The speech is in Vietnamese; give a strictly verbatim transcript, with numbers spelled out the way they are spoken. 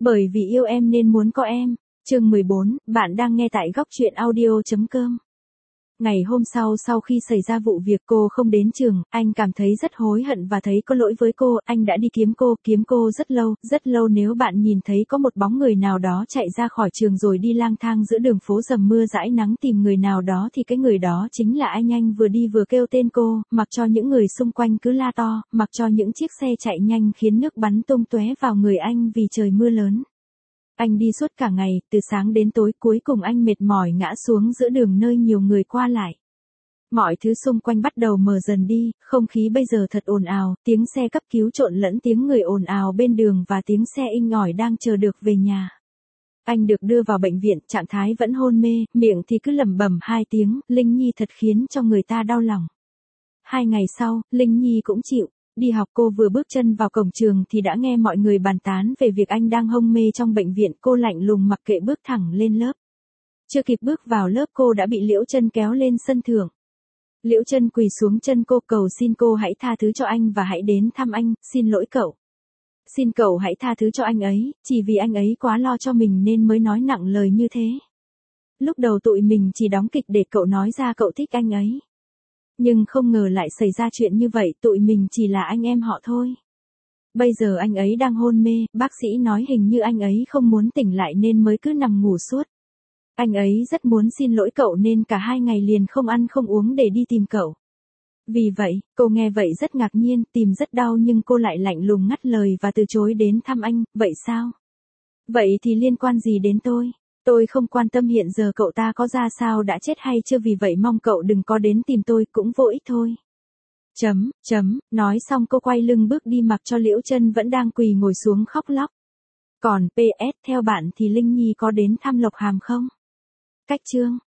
Bởi vì yêu em nên muốn có em. Chương mười bốn, bạn đang nghe tại góc truyện audio chấm com. Ngày hôm sau sau khi xảy ra vụ việc cô không đến trường, anh cảm thấy rất hối hận và thấy có lỗi với cô, anh đã đi kiếm cô, kiếm cô rất lâu, rất lâu nếu bạn nhìn thấy có một bóng người nào đó chạy ra khỏi trường rồi đi lang thang giữa đường phố dầm mưa dãi nắng tìm người nào đó thì cái người đó chính là anh anh vừa đi vừa kêu tên cô, mặc cho những người xung quanh cứ la to, mặc cho những chiếc xe chạy nhanh khiến nước bắn tung tóe vào người anh vì trời mưa lớn. Anh đi suốt cả ngày, từ sáng đến tối, cuối cùng anh mệt mỏi ngã xuống giữa đường nơi nhiều người qua lại. Mọi thứ xung quanh bắt đầu mờ dần đi, không khí bây giờ thật ồn ào, tiếng xe cấp cứu trộn lẫn tiếng người ồn ào bên đường và tiếng xe inh ỏi đang chờ được về nhà. Anh được đưa vào bệnh viện, trạng thái vẫn hôn mê, miệng thì cứ lẩm bẩm hai tiếng, Linh Nhi thật khiến cho người ta đau lòng. Hai ngày sau, Linh Nhi cũng chịu. Đi học cô vừa bước chân vào cổng trường thì đã nghe mọi người bàn tán về việc anh đang hôn mê trong bệnh viện, cô lạnh lùng mặc kệ bước thẳng lên lớp. Chưa kịp bước vào lớp cô đã bị Liễu Trân kéo lên sân thượng. Liễu Trân quỳ xuống chân cô cầu xin cô hãy tha thứ cho anh và hãy đến thăm anh, xin lỗi cậu. Xin cậu hãy tha thứ cho anh ấy, chỉ vì anh ấy quá lo cho mình nên mới nói nặng lời như thế. Lúc đầu tụi mình chỉ đóng kịch để cậu nói ra cậu thích anh ấy. Nhưng không ngờ lại xảy ra chuyện như vậy, tụi mình chỉ là anh em họ thôi. Bây giờ anh ấy đang hôn mê, bác sĩ nói hình như anh ấy không muốn tỉnh lại nên mới cứ nằm ngủ suốt. Anh ấy rất muốn xin lỗi cậu nên cả hai ngày liền không ăn không uống để đi tìm cậu. Vì vậy, cô nghe vậy rất ngạc nhiên, tìm rất đau nhưng cô lại lạnh lùng ngắt lời và từ chối đến thăm anh, vậy sao? Vậy thì liên quan gì đến tôi? Tôi không quan tâm hiện giờ cậu ta có ra sao, đã chết hay chưa, vì vậy mong cậu đừng có đến tìm tôi, cũng vô ích thôi. Chấm, chấm, nói xong cô quay lưng bước đi mặc cho Liễu Trân vẫn đang quỳ ngồi xuống khóc lóc. Còn pê ét theo bạn thì Linh Nhi có đến thăm Lộc Hàm không? Cách chương.